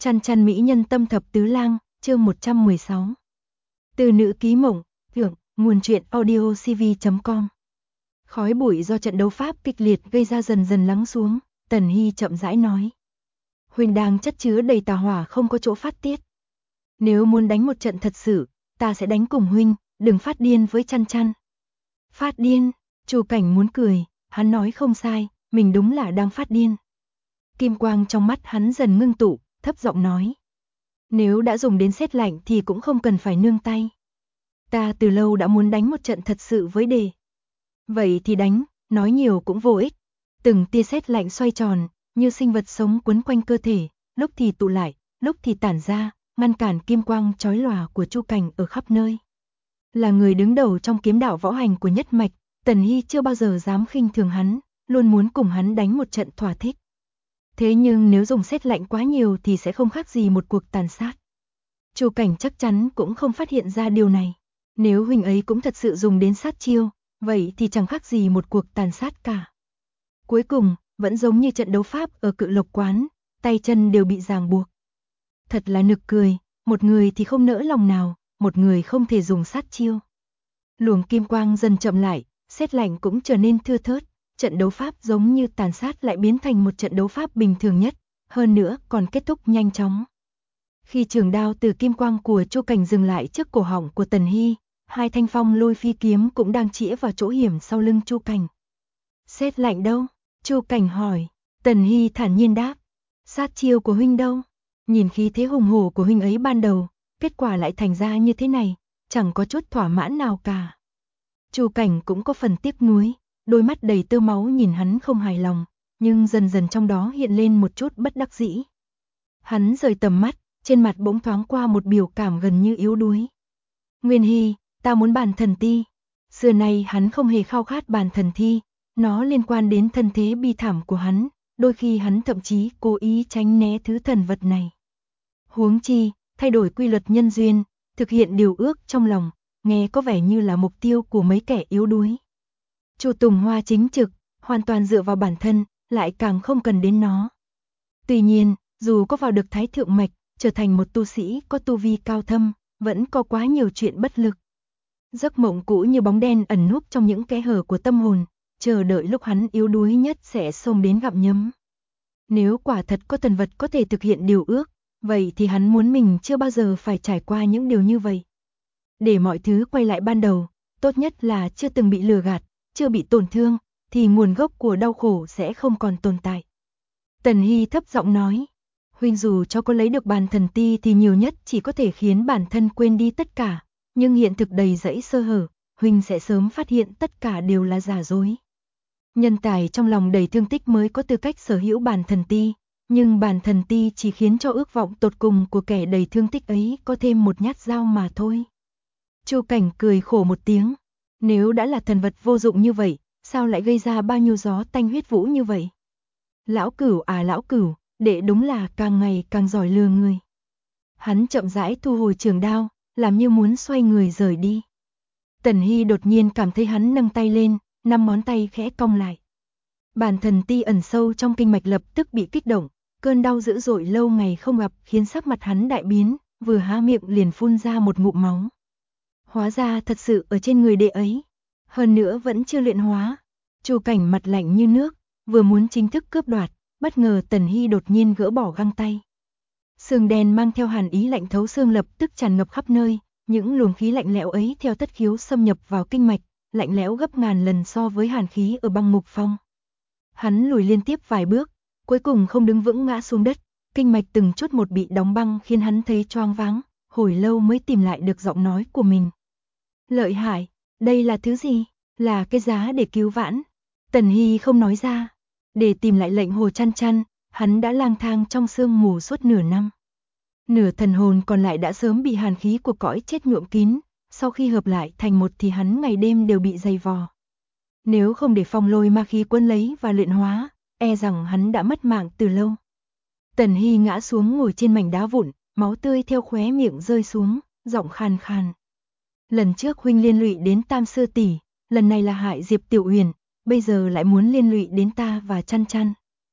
Chăn chăn mỹ nhân tâm thập tứ lang, chương 116. Từ nữ ký mộng, thượng, nguồn truyện audio cv.com. Khói bụi do trận đấu Pháp kịch liệt gây ra dần dần lắng xuống, Tần Hy chậm rãi nói. Huynh đang chất chứa đầy tà hỏa không có chỗ phát tiết. Nếu muốn đánh một trận thật sự, ta sẽ đánh cùng huynh, đừng phát điên với chăn chăn. Phát điên, Chu Cảnh muốn cười, hắn nói không sai, mình đúng là đang phát điên. Kim quang trong mắt hắn dần ngưng tụ, thấp giọng nói. Nếu đã dùng đến sét lạnh thì cũng không cần phải nương tay. Ta từ lâu đã muốn đánh một trận thật sự với Đề. Vậy thì đánh, nói nhiều cũng vô ích. Từng tia sét lạnh xoay tròn, như sinh vật sống quấn quanh cơ thể, lúc thì tụ lại, lúc thì tản ra, ngăn cản kim quang chói lòa của Chu Cảnh ở khắp nơi. Là người đứng đầu trong kiếm đạo võ hành của nhất mạch, Tần Hy chưa bao giờ dám khinh thường hắn, luôn muốn cùng hắn đánh một trận thỏa thích. Thế nhưng nếu dùng sét lạnh quá nhiều thì sẽ không khác gì một cuộc tàn sát. Chu Cảnh chắc chắn cũng không phát hiện ra điều này. Nếu huynh ấy cũng thật sự dùng đến sát chiêu, vậy thì chẳng khác gì một cuộc tàn sát cả. Cuối cùng, vẫn giống như trận đấu Pháp ở Cự Lộc quán, tay chân đều bị ràng buộc. Thật là nực cười, một người thì không nỡ lòng nào, một người không thể dùng sát chiêu. Luồng kim quang dần chậm lại, sét lạnh cũng trở nên thưa thớt. Trận đấu Pháp giống như tàn sát lại biến thành một trận đấu Pháp bình thường nhất, hơn nữa còn kết thúc nhanh chóng. Khi trường đao từ kim quang của Chu Cảnh dừng lại trước cổ họng của Tần Hy, hai thanh phong lôi phi kiếm cũng đang chĩa vào chỗ hiểm sau lưng Chu Cảnh. Sét lạnh đâu? Chu Cảnh hỏi. Tần Hy thản nhiên đáp. Sát chiêu của huynh đâu? Nhìn khí thế hùng hổ của huynh ấy ban đầu, kết quả lại thành ra như thế này, chẳng có chút thỏa mãn nào cả. Chu Cảnh cũng có phần tiếc nuối. Đôi mắt đầy tơ máu nhìn hắn không hài lòng, nhưng dần dần trong đó hiện lên một chút bất đắc dĩ. Hắn rời tầm mắt, trên mặt bỗng thoáng qua một biểu cảm gần như yếu đuối. Nguyên Hy, ta muốn bàn thần ti. Xưa nay hắn không hề khao khát bàn thần thi, nó liên quan đến thân thế bi thảm của hắn, đôi khi hắn thậm chí cố ý tránh né thứ thần vật này. Huống chi, thay đổi quy luật nhân duyên, thực hiện điều ước trong lòng, nghe có vẻ như là mục tiêu của mấy kẻ yếu đuối. Chu Tùng Hoa chính trực, hoàn toàn dựa vào bản thân, lại càng không cần đến nó. Tuy nhiên, dù có vào được Thái Thượng Mạch, trở thành một tu sĩ có tu vi cao thâm, vẫn có quá nhiều chuyện bất lực. Giấc mộng cũ như bóng đen ẩn núp trong những kẽ hở của tâm hồn, chờ đợi lúc hắn yếu đuối nhất sẽ xông đến gặm nhấm. Nếu quả thật có thần vật có thể thực hiện điều ước, vậy thì hắn muốn mình chưa bao giờ phải trải qua những điều như vậy. Để mọi thứ quay lại ban đầu, tốt nhất là chưa từng bị lừa gạt, chưa bị tổn thương, thì nguồn gốc của đau khổ sẽ không còn tồn tại. Tần Hy thấp giọng nói, huynh dù cho có lấy được bàn thần ti thì nhiều nhất chỉ có thể khiến bản thân quên đi tất cả, nhưng hiện thực đầy rẫy sơ hở, huynh sẽ sớm phát hiện tất cả đều là giả dối. Nhân tài trong lòng đầy thương tích mới có tư cách sở hữu bàn thần ti, nhưng bàn thần ti chỉ khiến cho ước vọng tột cùng của kẻ đầy thương tích ấy có thêm một nhát dao mà thôi. Chu Cảnh cười khổ một tiếng. Nếu đã là thần vật vô dụng như vậy, sao lại gây ra bao nhiêu gió tanh huyết vũ như vậy? Lão Cửu à lão Cửu, đệ đúng là càng ngày càng giỏi lừa người. Hắn chậm rãi thu hồi trường đao, làm như muốn xoay người rời đi. Tần Hy đột nhiên cảm thấy hắn nâng tay lên, 5 ngón tay khẽ cong lại. Bản thần ti ẩn sâu trong kinh mạch lập tức bị kích động, cơn đau dữ dội lâu ngày không gặp khiến sắc mặt hắn đại biến, vừa há miệng liền phun ra một ngụm máu. Hóa ra thật sự ở trên người đệ ấy, hơn nữa vẫn chưa luyện hóa. Chu Cảnh mặt lạnh như nước, vừa muốn chính thức cướp đoạt, bất ngờ Tần Hy đột nhiên gỡ bỏ găng tay. Sương đen mang theo hàn ý lạnh thấu xương lập tức tràn ngập khắp nơi, những luồng khí lạnh lẽo ấy theo tất khiếu xâm nhập vào kinh mạch, lạnh lẽo gấp ngàn lần so với hàn khí ở băng ngục phong. Hắn lùi liên tiếp vài bước, cuối cùng không đứng vững ngã xuống đất, kinh mạch từng chút một bị đóng băng khiến hắn thấy choáng váng, hồi lâu mới tìm lại được giọng nói của mình. Lợi hại, đây là thứ gì? Là cái giá để cứu vãn. Tần Hy không nói ra. Để tìm lại lệnh hồ chăn chăn, hắn đã lang thang trong sương mù suốt nửa năm. Nửa thần hồn còn lại đã sớm bị hàn khí của cõi chết nhuộm kín, sau khi hợp lại thành một thì hắn ngày đêm đều bị dày vò. Nếu không để phong lôi ma khí quân lấy và luyện hóa, e rằng hắn đã mất mạng từ lâu. Tần Hy ngã xuống ngồi trên mảnh đá vụn, máu tươi theo khóe miệng rơi xuống, giọng khàn khàn. Lần trước huynh liên lụy đến Tam sư tỷ, lần này là hại Diệp Tiểu Huyền, bây giờ lại muốn liên lụy đến ta và chăn chăn.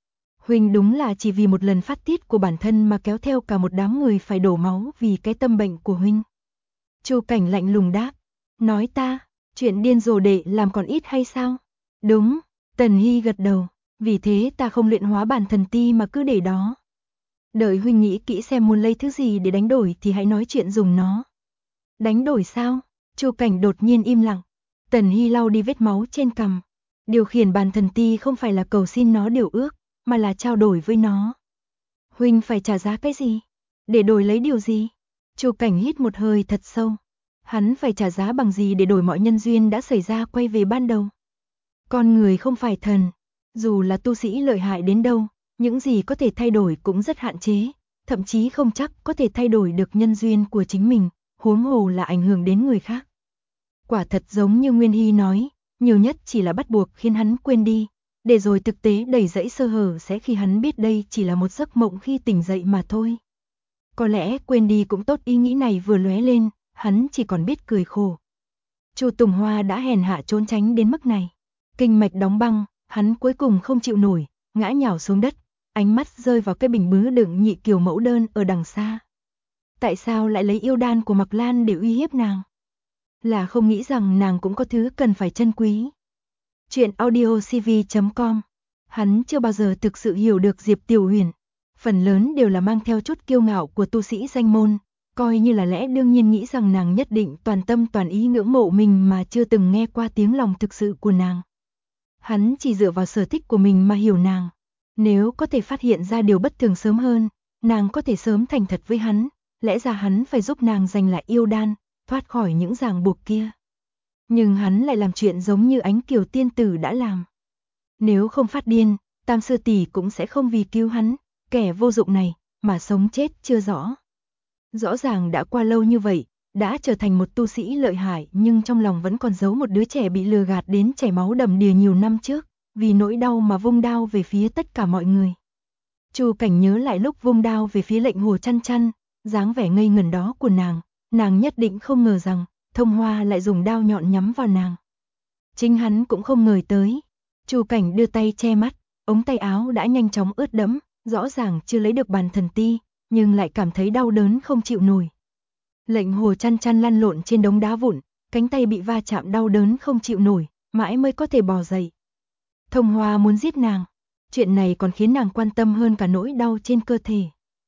Huynh đúng là chỉ vì một lần phát tiết của bản thân mà kéo theo cả một đám người phải đổ máu vì cái tâm bệnh của huynh. Chu Cảnh lạnh lùng đáp, nói ta, chuyện điên rồ đệ làm còn ít hay sao? Đúng, Tần Hy gật đầu, vì thế ta không luyện hóa bản thần ti mà cứ để đó. Đợi huynh nghĩ kỹ xem muốn lấy thứ gì để đánh đổi thì hãy nói chuyện dùng nó. Đánh đổi sao? Chu Cảnh đột nhiên im lặng. Tần Hy lau đi vết máu trên cằm. Điều khiển bản thần ti không phải là cầu xin nó điều ước, mà là trao đổi với nó. Huynh phải trả giá cái gì? Để đổi lấy điều gì? Chu Cảnh hít một hơi thật sâu. Hắn phải trả giá bằng gì để đổi mọi nhân duyên đã xảy ra quay về ban đầu? Con người không phải thần, dù là tu sĩ lợi hại đến đâu, những gì có thể thay đổi cũng rất hạn chế, thậm chí không chắc có thể thay đổi được nhân duyên của chính mình, huống hồ là ảnh hưởng đến người khác. Quả thật giống như Nguyên Hy nói, nhiều nhất chỉ là bắt buộc khiến hắn quên đi, để rồi thực tế đầy rẫy sơ hở sẽ khi hắn biết đây chỉ là một giấc mộng khi tỉnh dậy mà thôi. Có lẽ quên đi cũng tốt, ý nghĩ này vừa lóe lên, hắn chỉ còn biết cười khổ. Chu Tùng Hoa đã hèn hạ trốn tránh đến mức này. Kinh mạch đóng băng, hắn cuối cùng không chịu nổi, ngã nhào xuống đất, ánh mắt rơi vào cái bình bứ đựng nhị kiều mẫu đơn ở đằng xa. Tại sao lại lấy yêu đan của Mạc Lan để uy hiếp nàng? Là không nghĩ rằng nàng cũng có thứ cần phải trân quý. Chuyện audiocv.com. Hắn chưa bao giờ thực sự hiểu được Diệp Tiểu Huyền. Phần lớn đều là mang theo chút kiêu ngạo của tu sĩ danh môn, coi như là lẽ đương nhiên nghĩ rằng nàng nhất định toàn tâm toàn ý ngưỡng mộ mình mà chưa từng nghe qua tiếng lòng thực sự của nàng. Hắn chỉ dựa vào sở thích của mình mà hiểu nàng. Nếu có thể phát hiện ra điều bất thường sớm hơn, nàng có thể sớm thành thật với hắn, lẽ ra hắn phải giúp nàng giành lại yêu đan, thoát khỏi những ràng buộc kia. Nhưng hắn lại làm chuyện giống như Ánh Kiều tiên tử đã làm. Nếu không phát điên, Tam sư tỷ cũng sẽ không vì cứu hắn, kẻ vô dụng này, mà sống chết chưa rõ. Rõ ràng đã qua lâu như vậy, đã trở thành một tu sĩ lợi hại nhưng trong lòng vẫn còn giấu một đứa trẻ bị lừa gạt đến chảy máu đầm đìa nhiều năm trước, vì nỗi đau mà vung đao về phía tất cả mọi người. Chu Cảnh nhớ lại lúc vung đao về phía Lệnh Hồ Chăn Chăn, dáng vẻ ngây ngẩn đó của nàng nhất định không ngờ rằng Thông Hoa lại dùng đao nhọn nhắm vào nàng. Chính hắn cũng không ngờ tới. Chu Cảnh đưa tay che mắt, ống tay áo đã nhanh chóng ướt đẫm, rõ ràng chưa lấy được bàn thần ti, nhưng lại cảm thấy đau đớn không chịu nổi. Lệnh Hồ Chăn Chăn lăn lộn trên đống đá vụn, cánh tay bị va chạm đau đớn không chịu nổi, mãi mới có thể bò dậy. Thông Hoa muốn giết nàng, chuyện này còn khiến nàng quan tâm hơn cả nỗi đau trên cơ thể.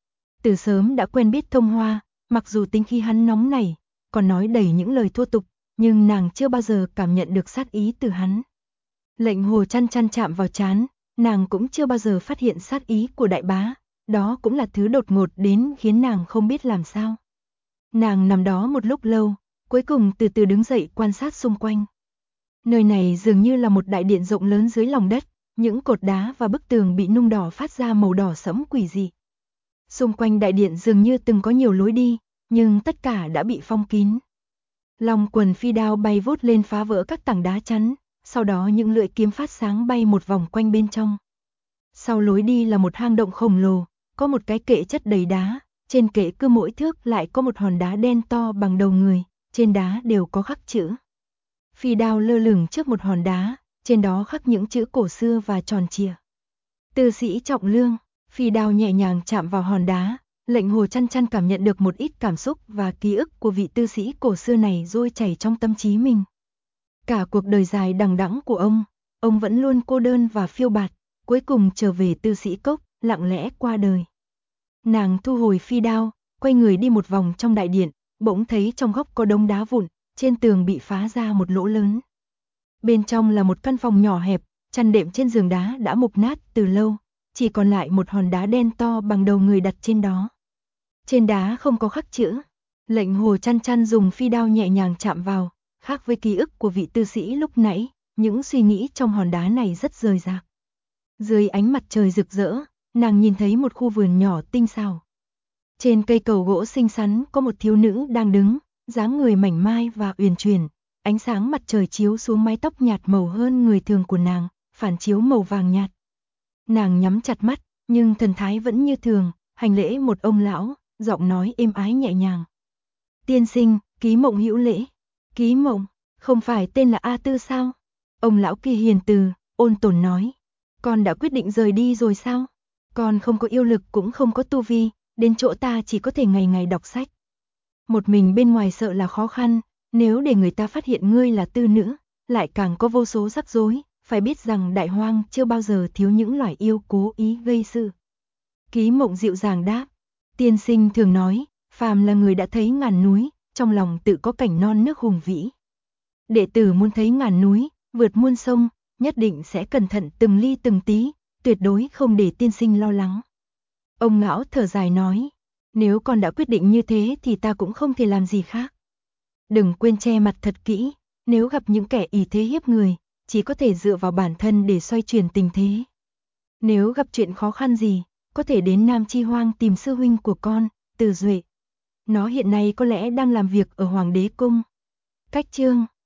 Từ sớm đã quen biết Thông Hoa, mặc dù tính khí hắn nóng nảy, còn nói đầy những lời thô tục, nhưng nàng chưa bao giờ cảm nhận được sát ý từ hắn. Lệnh Hồ Chăn Chăn chạm vào trán, nàng cũng chưa bao giờ phát hiện sát ý của đại bá, đó cũng là thứ đột ngột đến khiến nàng không biết làm sao. Nàng nằm đó một lúc lâu, cuối cùng từ từ đứng dậy quan sát xung quanh. Nơi này dường như là một đại điện rộng lớn dưới lòng đất, những cột đá và bức tường bị nung đỏ phát ra màu đỏ sẫm quỷ dị. Xung quanh đại điện dường như từng có nhiều lối đi, nhưng tất cả đã bị phong kín. Long quần phi đao bay vút lên phá vỡ các tảng đá chắn, sau đó những lưỡi kiếm phát sáng bay một vòng quanh bên trong. Sau lối đi là một hang động khổng lồ, có một cái kệ chất đầy đá, trên kệ cứ mỗi thước lại có một hòn đá đen to bằng đầu người, trên đá đều có khắc chữ. Phi đao lơ lửng trước một hòn đá, trên đó khắc những chữ cổ xưa và tròn trịa. Tư sĩ trọng lương, phi đao nhẹ nhàng chạm vào hòn đá, Lệnh Hồ Chăn Chăn cảm nhận được một ít cảm xúc và ký ức của vị tư sĩ cổ xưa này trôi chảy trong tâm trí mình. Cả cuộc đời dài đằng đẵng của ông vẫn luôn cô đơn và phiêu bạt, cuối cùng trở về Tư Sĩ Cốc, lặng lẽ qua đời. Nàng thu hồi phi đao, quay người đi một vòng trong đại điện, bỗng thấy trong góc có đống đá vụn, trên tường bị phá ra một lỗ lớn. Bên trong là một căn phòng nhỏ hẹp, chăn đệm trên giường đá đã mục nát từ lâu, chỉ còn lại một hòn đá đen to bằng đầu người đặt trên đó. Trên đá không có khắc chữ. Lệnh Hồ Chăn Chăn dùng phi đao nhẹ nhàng chạm vào, khác với ký ức của vị tư sĩ lúc nãy, những suy nghĩ trong hòn đá này rất rời rạc. Dưới ánh mặt trời rực rỡ, nàng nhìn thấy một khu vườn nhỏ tinh xảo. Trên cây cầu gỗ xinh xắn có một thiếu nữ đang đứng, dáng người mảnh mai và uyển chuyển, ánh sáng mặt trời chiếu xuống mái tóc nhạt màu hơn người thường của nàng, phản chiếu màu vàng nhạt. Nàng nhắm chặt mắt, nhưng thần thái vẫn như thường, hành lễ một ông lão, giọng nói êm ái nhẹ nhàng. Tiên sinh, Ký Mộng hữu lễ. Ký Mộng, không phải tên là A Tư sao? Ông lão kia hiền từ, ôn tồn nói. Con đã quyết định rời đi rồi sao? Con không có yêu lực cũng không có tu vi, đến chỗ ta chỉ có thể ngày ngày đọc sách. Một mình bên ngoài sợ là khó khăn, nếu để người ta phát hiện ngươi là tư nữ, lại càng có vô số rắc rối, phải biết rằng đại hoang chưa bao giờ thiếu những loài yêu cố ý gây sự. Ký Mộng dịu dàng đáp, tiên sinh thường nói, phàm là người đã thấy ngàn núi, trong lòng tự có cảnh non nước hùng vĩ. Đệ tử muốn thấy ngàn núi, vượt muôn sông, nhất định sẽ cẩn thận từng ly từng tí, tuyệt đối không để tiên sinh lo lắng. Ông Ngão thở dài nói, nếu con đã quyết định như thế thì ta cũng không thể làm gì khác. Đừng quên che mặt thật kỹ, nếu gặp những kẻ ỷ thế hiếp người, chỉ có thể dựa vào bản thân để xoay chuyển tình thế. Nếu gặp chuyện khó khăn gì, có thể đến Nam Chi Hoang tìm sư huynh của con, Từ Duệ. Nó hiện nay có lẽ đang làm việc ở Hoàng đế cung. Cách chương